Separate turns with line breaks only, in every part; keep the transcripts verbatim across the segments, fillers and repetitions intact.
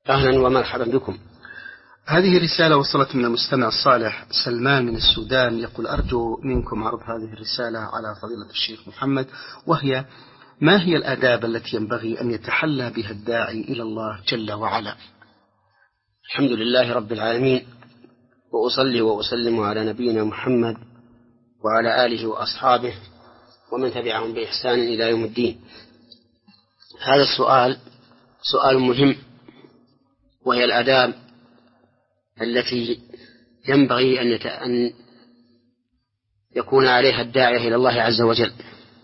أهلا ومرحبا بكم.
هذه رسالة وصلت من المستمع الصالح سلمان من السودان، يقول: أرجو منكم عرض هذه الرسالة على فضيلة الشيخ محمد، وهي: ما هي الآداب التي ينبغي أن يتحلى بها الداعي إلى الله جل وعلا؟
الحمد لله رب العالمين، وأصلي وأسلم على نبينا محمد وعلى آله وأصحابه ومن تبعهم بإحسان إلى يوم الدين. هذا السؤال سؤال مهم، وهي الآداب التي ينبغي أن يكون عليها الداعية إلى الله عز وجل.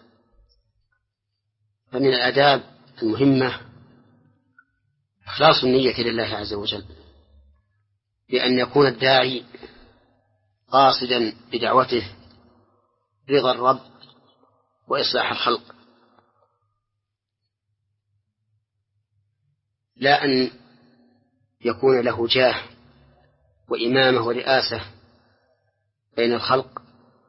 فمن الآداب المهمة إخلاص النية لله عز وجل، بأن يكون الداعي قاصدا بدعوته رضا الرب وإصلاح الخلق، لا أن يكون له جاه وإمامة ورئاسة بين الخلق،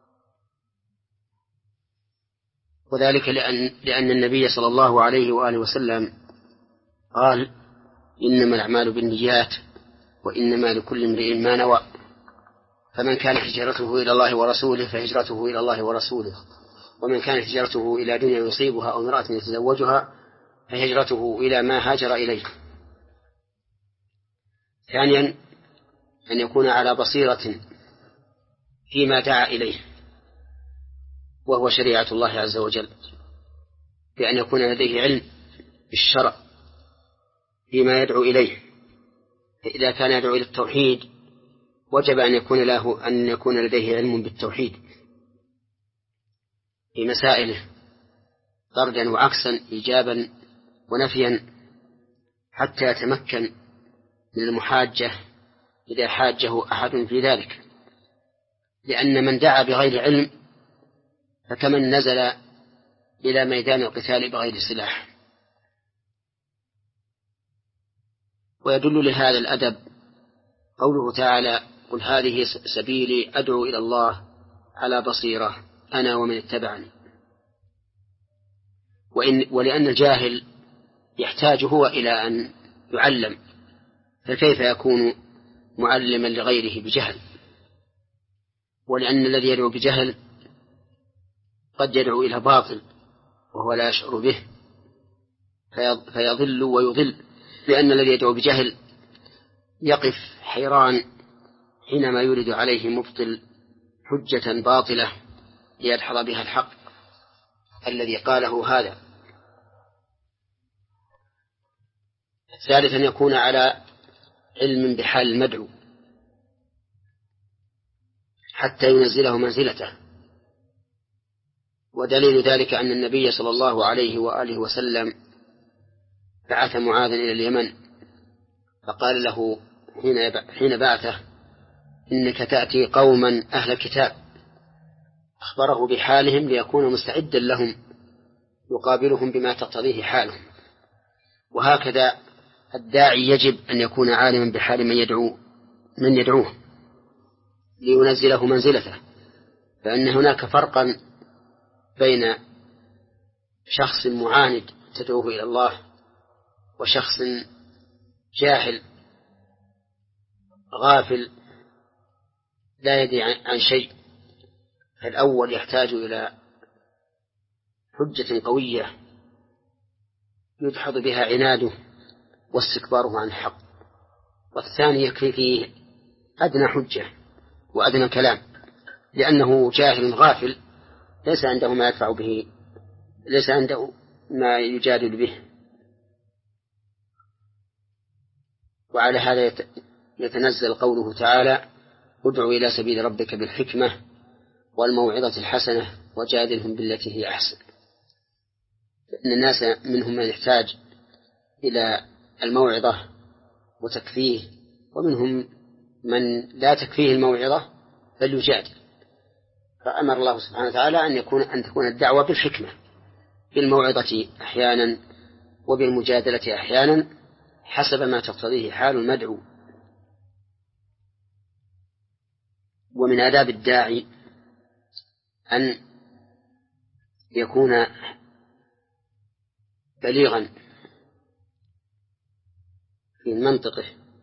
وذلك لأن, لأن النبي صلى الله عليه وآله وسلم قال: إنما الأعمال بالنيات وإنما لكل امرئ ما نوى، فمن كان هجرته إلى الله ورسوله فهجرته إلى الله ورسوله، ومن كانت هجرته إلى دنيا يصيبها أو امرأة يتزوجها فهجرته إلى ما هاجر إليه. ثانيا، أن يكون على بصيرة فيما دعا إليه، وهو شريعة الله عز وجل، بأن يكون لديه علم بالشرع فيما يدعو إليه. فإذا كان يدعو إلى التوحيد وجب أن يكون له أن يكون لديه علم بالتوحيد في مسائله، طردا وعكسا، إيجابا ونفيا، حتى يتمكن من المحاجة إذا حاجه أحد في ذلك. لأن من دعا بغير علم فكمن نزل إلى ميدان القتال بغير سلاح. ويدل لهذا الأدب قوله تعالى: قل هذه سبيلي أدعو إلى الله على بصيرة أنا ومن اتبعني. وإن ولأن الجاهل يحتاج هو إلى أن يعلم، فكيف يكون معلما لغيره بجهل؟ ولأن الذي يدعو بجهل قد يدعو إلى باطل وهو لا يشعر به فيضل ويضل، لأن الذي يدعو بجهل يقف حيران حينما يورد عليه مبطل حجة باطلة ليدحض بها الحق الذي قاله هذا. ثالثا، يكون على علم بحال المدعو حتى ينزله منزلته. ودليل ذلك أن النبي صلى الله عليه وآله وسلم بعث معاذا إلى اليمن، فقال له حين بعثه: إنك تأتي قوما أهل كتاب. أخبره بحالهم ليكون مستعدا لهم يقابلهم بما تقتضيه حالهم. وهكذا الداعي يجب أن يكون عالما بحال من يدعو من يدعوه لينزله منزلته، فإن هناك فرقا بين شخص معاند تدعوه إلى الله وشخص جاهل غافل لا يدري عن شيء. فالأول يحتاج إلى حجة قوية يدحض بها عناده واستكباره عن الحق، والثاني يكفي فيه أدنى حجة وأدنى كلام، لأنه جاهل غافل ليس عنده ما يدفع به، ليس عنده ما يجادل به. وعلى هذا يتنزل قوله تعالى: ادع إلى سبيل ربك بالحكمة والموعظة الحسنة وجادلهم بالتي هي أحسن. فإن الناس منهم من يحتاج إلى الموعظة وتكفيه، ومنهم من لا تكفيه الموعظة بل يجادل. فأمر الله سبحانه وتعالى أن يكون أن تكون الدعوة بالحكمة، بالموعظة أحيانا وبالمجادلة أحيانا حسب ما تقتضيه حال المدعو. ومن آداب الداعي أن يكون بليغا في منطقه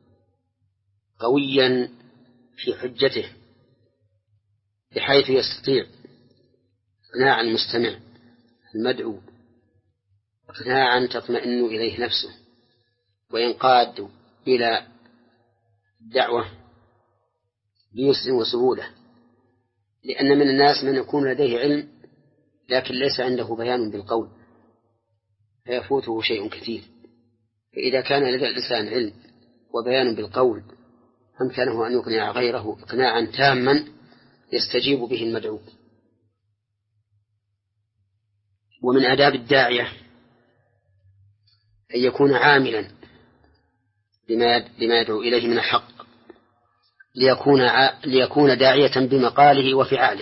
قويا في حجته بحيث يستطيع إقناع المستمع المدعو إقناعا تطمئن إليه نفسه وينقاد إلى الدعوة بيسر وسهولة. لأن من الناس من يكون لديه علم لكن ليس عنده بيان بالقول فيفوته شيء كثير. فإذا كان لدى الإنسان علم وبيان بالقول أمكنه أن يقنع غيره إقناعا تاما يستجيب به المدعو. ومن آداب الداعية أن يكون عاملا بما يدعو إليه من الحق ليكون, ع... ليكون داعية بمقاله وفعاله.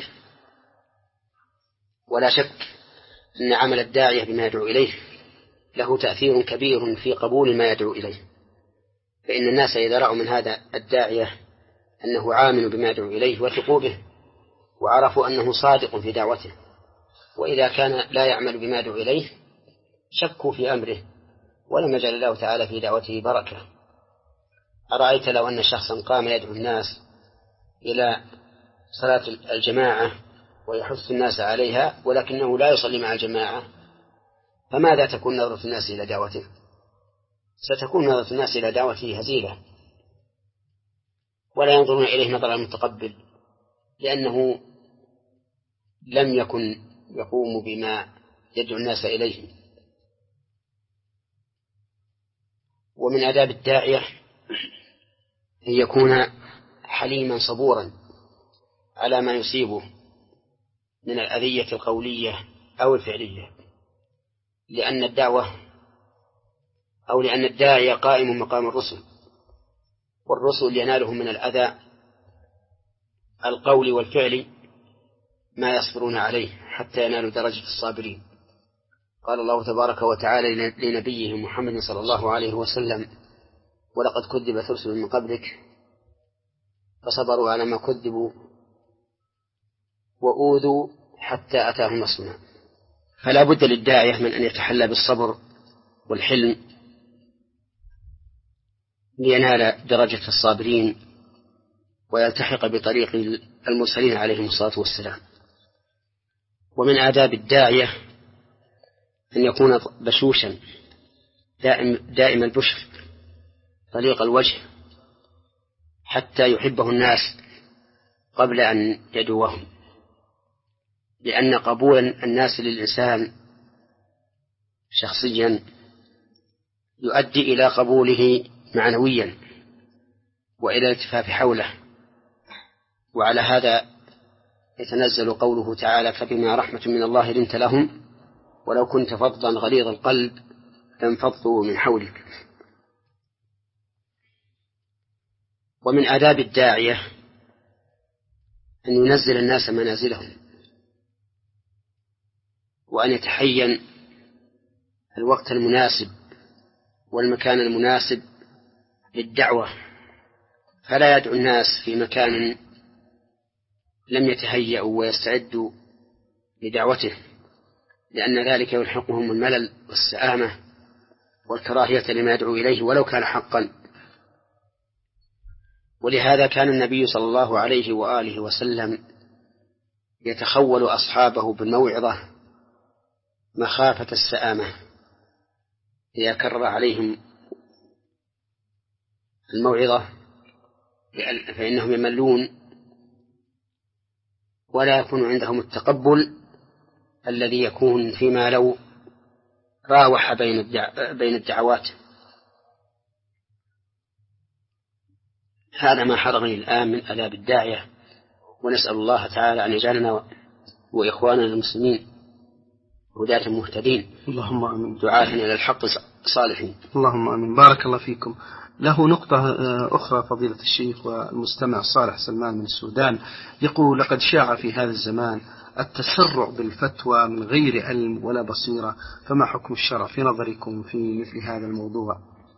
ولا شك أن عمل الداعية بما يدعو إليه له تأثير كبير في قبول ما يدعو إليه. فإن الناس إذا رأوا من هذا الداعية أنه عامل بما يدعو إليه وثقوا به وعرفوا أنه صادق في دعوته، وإذا كان لا يعمل بما يدعو إليه شكوا في أمره ولم يجعل الله تعالى في دعوته بركة. أرأيت لو أن شخصا قام يدعو الناس إلى صلاة الجماعة ويحث الناس عليها ولكنه لا يصلي مع الجماعة، فماذا تكون نظرة الناس إلى دعوته؟ ستكون نظرة الناس إلى دعوته هزيلة ولا ينظرون إليه نظر المتقبل، لأنه لم يكن يقوم بما يدعو الناس إليه. ومن آداب الداعية أن يكون حليما صبورا على ما يصيبه من الأذية القولية أو الفعلية، لأن الدعوة أو لأن الداعية قائم مقام الرسل، والرسل ينالهم من الأذى القول والفعل ما يصبرون عليه حتى ينالوا درجة الصابرين. قال الله تبارك وتعالى لنبيه محمد صلى الله عليه وسلم: ولقد كذبت رسل من قبلك فصبروا على ما كذبوا وأوذوا حتى أتاهم نصرنا. فلا بد للداعية من أن يتحلى بالصبر والحلم لينال درجة الصابرين ويلتحق بطريق المرسلين عليهم الصلاة والسلام. ومن آداب الداعية أن يكون بشوشا دائم, دائم البشر طليق الوجه حتى يحبه الناس قبل أن يدعوهم، لأن قبول الناس للإنسان شخصيا يؤدي إلى قبوله معنويا وإلى الالتفاف حوله. وعلى هذا يتنزل قوله تعالى: فبما رحمة من الله لنت لهم ولو كنت فظا غليظ القلب لانفضوا من حولك. ومن آداب الداعية أن ينزل الناس منازلهم وأن يتحين الوقت المناسب والمكان المناسب للدعوة، فلا يدعو الناس في مكان لم يتهيأوا ويستعدوا لدعوته، لأن ذلك يلحقهم الملل والسآمة والكراهية لما يدعو إليه ولو كان حقا. ولهذا كان النبي صلى الله عليه وآله وسلم يتخول أصحابه بالموعظة مخافة السآمة إذا كرر عليهم الموعظة، فإنهم يملون ولا يكون عندهم التقبل الذي يكون فيما لو راوح بين الدع... بين الدعوات. هذا ما حضرني الآن من آداب الداعية، ونسأل الله تعالى أن يجعلنا وإخواننا المسلمين هداة مهتدين،
اللهم آمين،
دعاة إلى الحق صالحين.
اللهم آمين. بارك الله فيكم. له نقطة أخرى فضيلة الشيخ والمستمع الصالح سلمان من السودان يقول: لقد شاع في هذا الزمان التسرع بالفتوى من غير علم ولا بصيرة، فما حكم الشرع في نظركم في مثل هذا الموضوع؟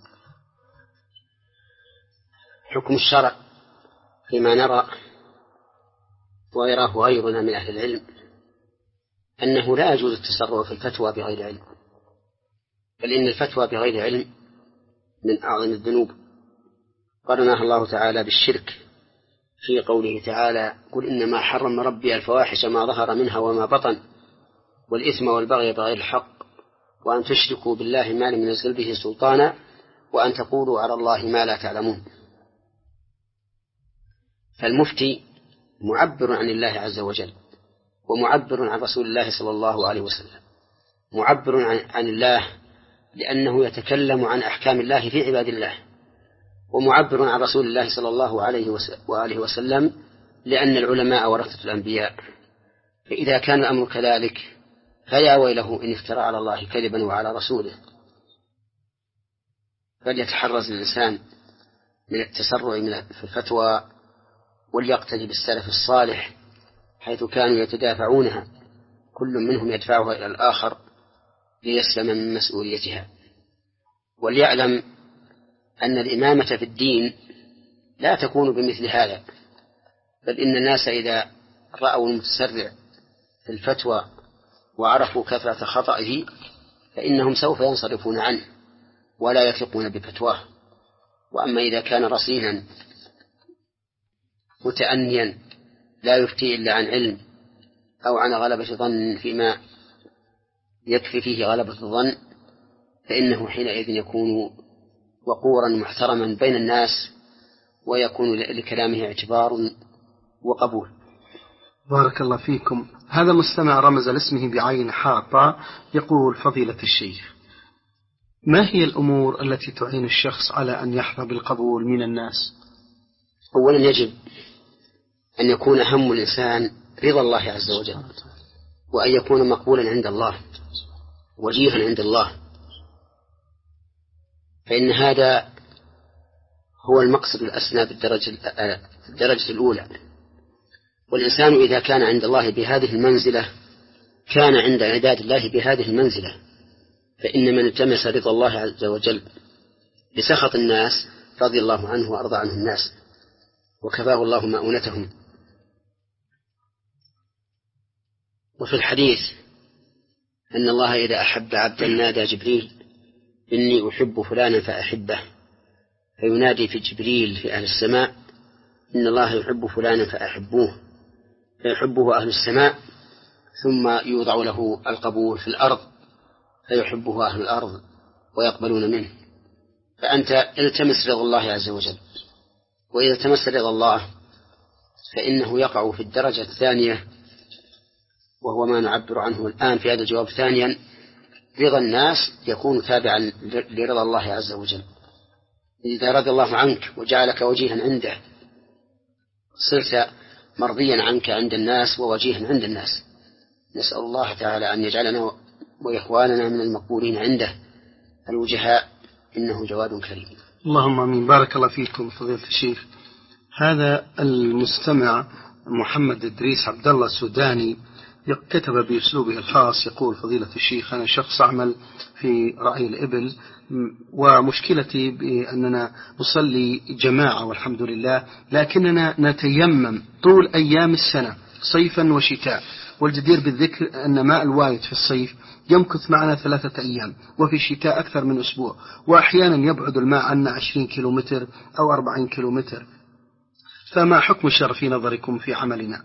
حكم الشرع فيما نرى ويراه غيرنا من أهل العلم أنه لا يجوز التسرع في الفتوى بغير علم، بل إن الفتوى بغير علم من أعظم الذنوب قرنها الله تعالى بالشرك في قوله تعالى: قل إنما حرم ربي الفواحش ما ظهر منها وما بطن والإثم والبغي بغير الحق وأن تشركوا بالله ما لم ينزل به سلطانا وأن تقولوا على الله ما لا تعلمون. فالمفتي معبر عن الله عز وجل ومعبر عن رسول الله صلى الله عليه وسلم، معبر عن الله لأنه يتكلم عن أحكام الله في عباد الله، ومعبر عن رسول الله صلى الله عليه وآله وسلم لأن العلماء ورثة الأنبياء. فإذا كان الأمر كذلك فيا ويله إن افترى على الله كذبا وعلى رسوله. فليتحرز الإنسان من التسرع في الفتوى وليقتدي بالسلف الصالح حيث كانوا يتدافعونها، كل منهم يدفعها إلى الآخر ليسلم من مسؤوليتها. وليعلم أن الإمامة في الدين لا تكون بمثل هذا، بل إن الناس إذا رأوا المتسرع في الفتوى وعرفوا كثرة خطئه فإنهم سوف ينصرفون عنه ولا يثقون بفتواه. وأما إذا كان رصينا متأنيا لا يفتي إلا عن علم أو عن غلبة ظن فيما يكفي فيه غلبة الظن فإنه حينئذ يكون وقورا محترما بين الناس ويكون لكلامه اعتبار وقبول.
بارك الله فيكم. هذا مستمع رمز لاسمه بعين حاطة يقول: فضيلة الشيخ، ما هي الأمور التي تعين الشخص على أن يحظى بالقبول من الناس؟
أولا يجب أن يكون هم الإنسان رضا الله عز وجل، وأن يكون مقبولا عند الله وجيها عند الله، فإن هذا هو المقصد الأسنى بالدرجة الأولى. والإنسان إذا كان عند الله بهذه المنزلة كان عند عباد الله بهذه المنزلة، فإن من التمس رضا الله عز وجل بسخط الناس رضي الله عنه وأرضى عنه الناس وكفاه الله مؤونتهم. وفي الحديث أن الله إذا أحب عبدا نادى جبريل: إني أحب فلانا فأحبه، فينادي في جبريل في أهل السماء: إن الله يحب فلانا فأحبوه، فيحبه أهل السماء، ثم يوضع له القبول في الأرض فيحبه أهل الأرض ويقبلون منه. فأنت التمس رضا الله عز وجل، وإذا تمس رضا الله فإنه يقع في الدرجة الثانية، وهو ما نعبر عنه الآن في هذا الجواب. ثانيا رضا الناس يكون تابعا لرضا الله عز وجل. إذا رضي الله عنك وجعلك وجيها عنده صرت مرضيا عنك عند الناس ووجيها عند الناس. نسأل الله تعالى أن يجعلنا وإخواننا من المقبولين عنده الوجهاء، إنه جواد كريم.
اللهم آمين. بارك الله فيكم فضيلة الشيخ. هذا المستمع محمد إدريس عبد الله السوداني كتب بأسلوبه الخاص يقول: فضيلة الشيخ، أنا شخص أعمل في رعي الإبل، ومشكلتي بأننا نصلي جماعة والحمد لله، لكننا نتيمم طول أيام السنة صيفا وشتاء، والجدير بالذكر أن ماء الوارد في الصيف يمكث معنا ثلاثة أيام، وفي الشتاء أكثر من أسبوع، وأحيانا يبعد الماء عنا عشرين كيلومتر أو أربعين كيلومتر، فما حكم الشرع في نظركم في عملنا؟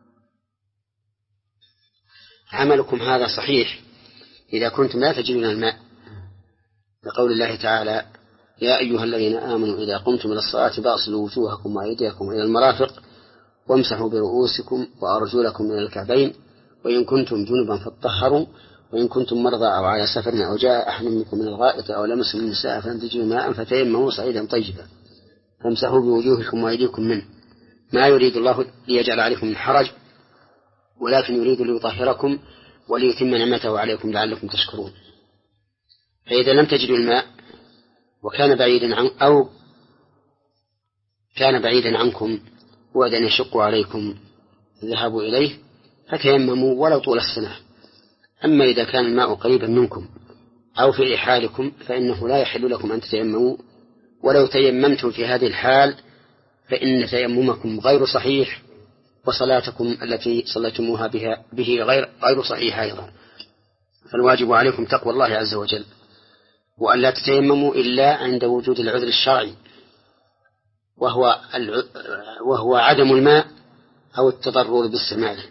عملكم هذا صحيح إذا كنتم لا تجدون الماء، لقول الله تعالى: يا أيها الذين آمنوا إذا قمتم إلى الصلاة فاغسلوا وجوهكم وأيديكم إلى المرافق وامسحوا برؤوسكم وأرجلكم إلى الكعبين وإن كنتم جنبا فاطهروا وإن كنتم مرضى أو على سفر أو جاء أحد منكم من الغائط أو لمسوا النساء فلم تجدوا ماء فتيمموا صعيدا طيبا فامسحوا بوجوهكم وأيديكم منه، ما يريد الله ليجعل عليكم من حرج ولكن يريد ليطهركم وليتم نعمته عليكم لعلكم تشكرون. فإذا لم تجدوا الماء وكان بعيدا عن أو كان بعيدا عنكم وأن يشق عليكم الذهاب إليه فتيمموا ولو طول السنة. أما إذا كان الماء قريبا منكم أو في رحالكم فإنه لا يحل لكم أن تتيمموا، ولو تيممتم في هذه الحال فإن تيممكم غير صحيح وصلاتكم التي صليتموها بها به غير غير صحيحة أيضا. فالواجب عليكم تقوى الله عز وجل وأن لا تتيمموا إلا عند وجود العذر الشرعي وهو, وهو عدم الماء أو التضرر باستعماله.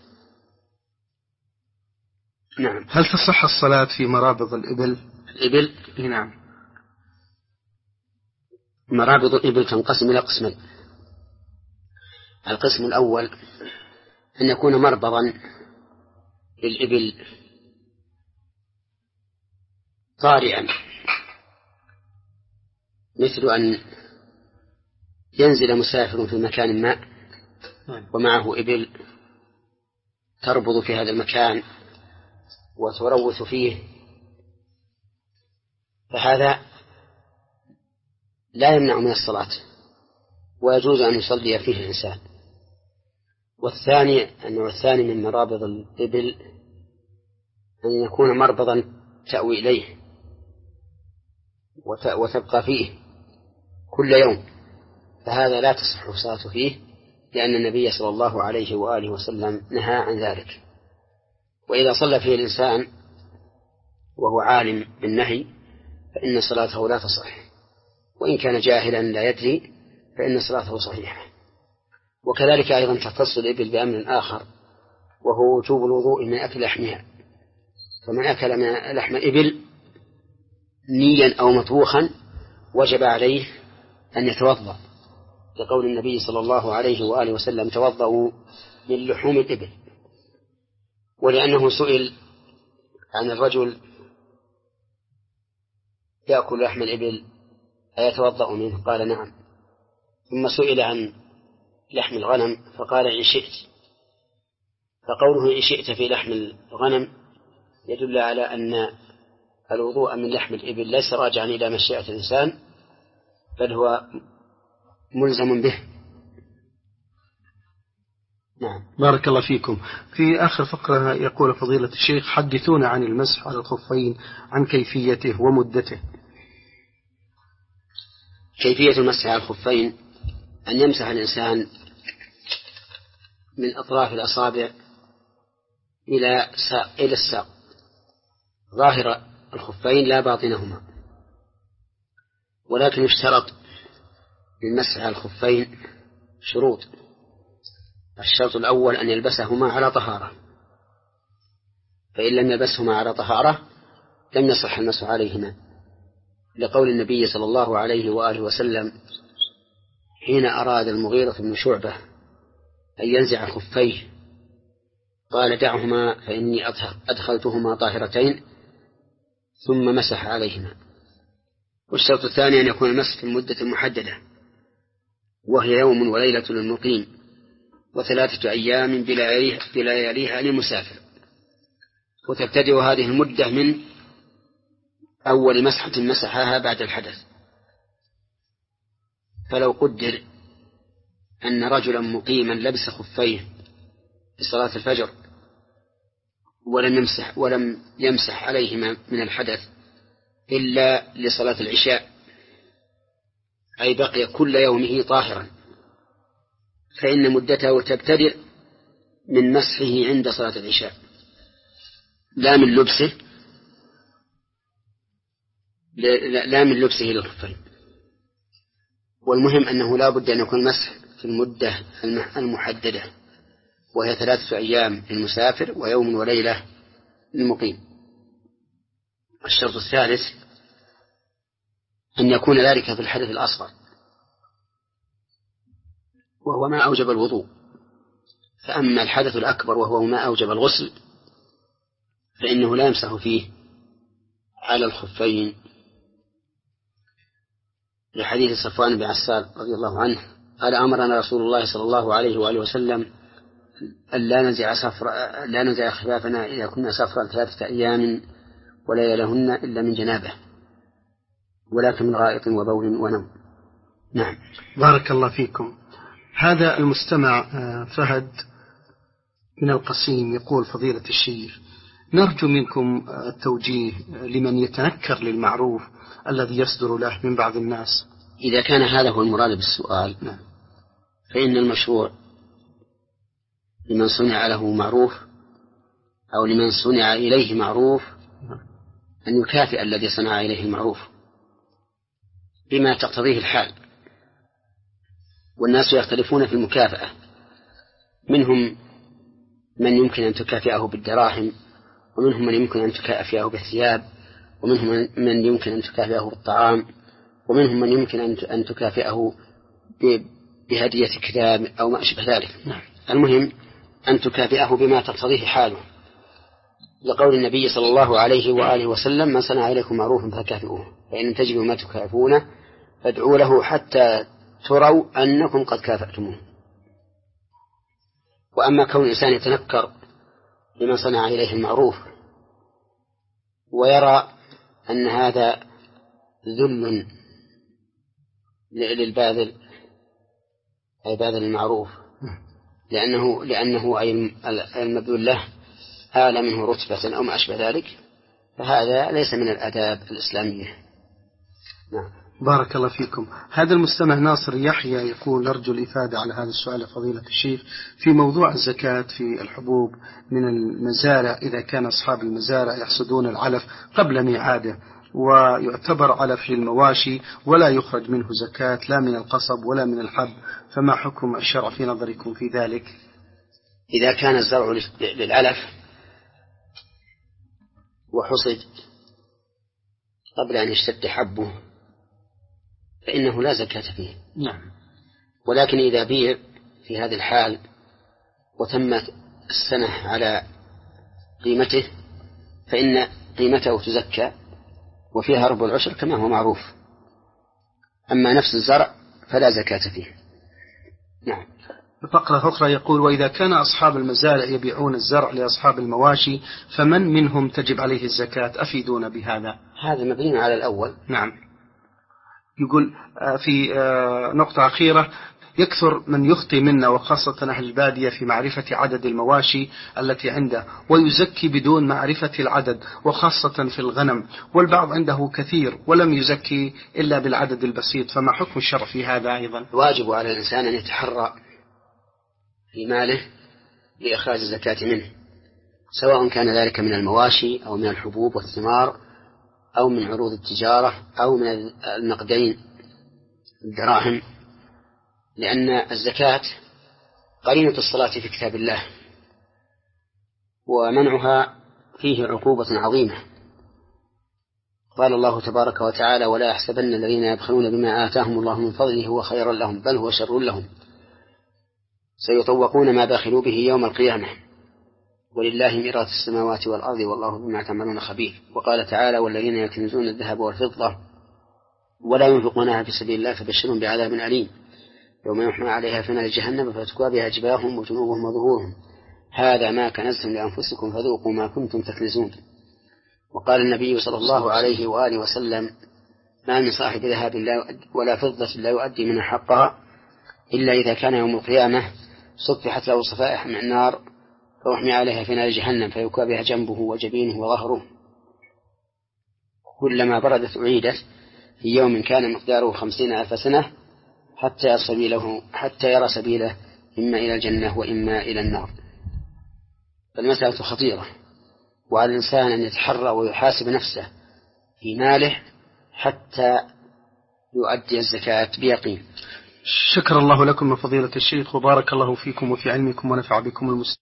نعم.
هل تصح الصلاة في مرابض الإبل؟
الإبل؟
نعم.
مرابض الإبل تنقسم إلى قسمين. القسم الأول أن يكون مربضا للإبل طارئا، مثل أن ينزل مسافر في مكان ما ومعه إبل تربض في هذا المكان وتروث فيه، فهذا لا يمنع من الصلاة ويجوز أن يصلي فيه الإنسان. والثاني النوع الثاني من مرابض الإبل أن يكون مربضا تأوي إليه وتبقى فيه كل يوم، فهذا لا تصح الصلاة فيه، لأن النبي صلى الله عليه وآله وسلم نهى عن ذلك. وإذا صلى فيه الإنسان وهو عالم بالنهي فإن صلاته لا تصح، وإن كان جاهلا لا يدري فإن صلاته صحيحة. وكذلك أيضا تختص الإبل بأمر آخر وهو وجوب الوضوء من أكل لحمها، فمن أكل من لحم إبل نيا أو مطبوخا وجب عليه أن يتوضأ، لقول النبي صلى الله عليه وآله وسلم توضأوا من لحوم الإبل. ولأنه سئل عن الرجل يأكل لحم الإبل أيتوضأ منه؟ قال نعم. ثم سئل عن لحم الغنم فقال إن شئت، فقوله إن شئت في لحم الغنم يدل على أن الوضوء من لحم الإبل ليس راجعا إلى مشيئة الإنسان، بل هو ملزم به. نعم.
بارك الله فيكم. في آخر فقرة يقول فضيلة الشيخ حدثونا عن المسح على الخفين، عن كيفيته ومدته.
كيفية المسح على الخفين أن يمسح الإنسان من أطراف الأصابع إلى ساق إلى الساق، ظاهر الخفين لا باطنهما. ولكن يشترط للمسح على الخفين شروط. الشرط الأول أن يلبسهما على طهارة، فإن لم يلبسهما على طهارة لم يصح المسح عليهما، لقول النبي صلى الله عليه وآله وسلم حين أراد المغيرة بن شعبة أن ينزع خفيه قال دعهما فإني أدخلتهما طاهرتين، ثم مسح عليهما. والشرط الثاني أن يكون المسح في المدة المحددة، وهي يوم وليلة للمقيم وثلاثة أيام بلياليها للمسافر، وتبتدئ هذه المدة من أول مسحة مسحها بعد الحدث. فلو قدر أن رجلا مقيما لبس خفيه في صلاة الفجر ولم يمسح ولم يمسح عليهما من الحدث إلا لصلاة العشاء، أي بقي كل يومه طاهرا، فإن مدته تبتدئ من مسحه عند صلاة العشاء لا من لبسه لا من لبسه للخفين. والمهم أنه لا بد أن يكون مسح في المدة المحددة، وهي ثلاثة أيام للمسافر ويوم وليلة للمقيم. الشرط الثالث أن يكون ذلك في الحدث الأصغر، وهو ما أوجب الوضوء. فأما الحدث الأكبر وهو ما أوجب الغسل فإنه لا يمسح فيه على الخفين، لحديث صفوان بن عسال رضي الله عنه قال أمرنا رسول الله صلى الله عليه وآله وسلم أن لا ننزع سفر لا ننزع خفافنا إذا كنا سفرا ثلاثة أيام وليالهن إلا من جنابه، ولكن من غائط وبول ونوم. نعم.
بارك الله فيكم. هذا المستمع فهد من القصيم يقول فضيلة الشيخ نرجو منكم التوجيه لمن يتنكر للمعروف الذي يصدر له من بعض الناس.
إذا كان هذا هو المراد بالسؤال
نعم.
فإن المشروع لمن صنع له معروف أو لمن صنع إليه معروف أن يكافئ الذي صنع إليه المعروف، بما تقتضيه الحال، والناس يختلفون في المكافأة، منهم من يمكن أن تكافئه بالدراهم، ومنهم من يمكن أن تكافئه بالثياب، ومنهم من يمكن أن تكافئه بالطعام، ومنهم من يمكن أن تكافئه بهدية كتاب أو ما أشبه ذلك. المهم أن تكافئه بما تقتضيه حاله، لقول النبي صلى الله عليه وآله وسلم: من صنع إليكم معروفا فكافئوه، فإن لم تجدوا ما تكافئونه فادعوا له حتى تروا أنكم قد كافأتموه. وأما كون الإنسان يتنكر لمن صنع إليه المعروف ويرى أن هذا ذل للباذل أي باذل المعروف، لأنه لأنه أي المبذول له أعلى منه رتبة أو ما أشبه ذلك، فهذا ليس من الآداب الإسلامية.
نعم. بارك الله فيكم. هذا المستمع ناصر يحيى يقول: نرجو الإفادة على هذا السؤال فضيلة الشيخ في موضوع الزكاة في الحبوب من المزارع، إذا كان أصحاب المزارع يحصدون العلف قبل ميعاده ويعتبر علف للمواشي ولا يخرج منه زكاة لا من القصب ولا من الحب، فما حكم الشرع في نظركم في ذلك؟
إذا كان الزرع للعلف وحصد قبل أن يشتد حبه فإنه لا زكاة فيه.
نعم.
ولكن إذا بيع في هذه الحال وتمت السنة على قيمته فإن قيمته تزكى وفيها ربع العشر كما هو معروف. أما نفس الزرع فلا زكاة فيه. نعم.
فقرة أخرى يقول: وإذا كان أصحاب المزارع يبيعون الزرع لأصحاب المواشي فمن منهم تجب عليه الزكاة؟ أفيدون بهذا.
هذا مبني على الأول.
نعم. يقول في نقطة أخيرة: يكثر من يخطي منا وخاصة أهل البادية في معرفة عدد المواشي التي عنده ويزكي بدون معرفة العدد، وخاصة في الغنم، والبعض عنده كثير ولم يزكي إلا بالعدد البسيط، فما حكم الشرع في هذا أيضا؟
واجب على الإنسان أن يتحرى في ماله لإخراج الزكاة منه، سواء كان ذلك من المواشي أو من الحبوب والثمار أو من عروض التجارة أو من النقدين الدراهم، لأن الزكاة قرينة الصلاة في كتاب الله، ومنعها فيه عقوبة عظيمة. قال الله تبارك وتعالى: ولا يحسبن الذين يبخلون بما آتاهم الله من فضله هو خيرا لهم بل هو شر لهم سيطوقون ما بخلوا به يوم القيامة ولله ميراث السماوات والأرض والله بما تعملون خبير. وقال تعالى: والذين يكنزون الذهب والفضة ولا ينفقونها في سبيل الله فبشرهم بعذاب أليم يوم يحمى عليها في نار جهنم فتكوى بها جباههم وجنوبهم وظهورهم هذا ما كنزتم لأنفسكم فذوقوا ما كنتم تكنزون. وقال النبي صلى الله عليه وآله وسلم: ما من صاحب ذهب ولا فضة لا يؤدي من حقها إلا إذا كان يوم القيامة صفحت له صفائح من النار فيحمى عليها في نار جهنم فيكوى بها جنبه وجبينه وظهره كلما بردت أعيدت في يوم كان مقداره خمسين ألف سنة حتى سبيله حتى يرى سبيله إما إلى الجنة وإما إلى النار. فالمسألة خطيرة، وعلى الإنسان أن يتحرى ويحاسب نفسه في ماله حتى يؤدي الزكاة بيقين.
شكر الله لكم فضيلة الشيخ وبارك الله فيكم وفي علمكم ونفع بكم المسلمين.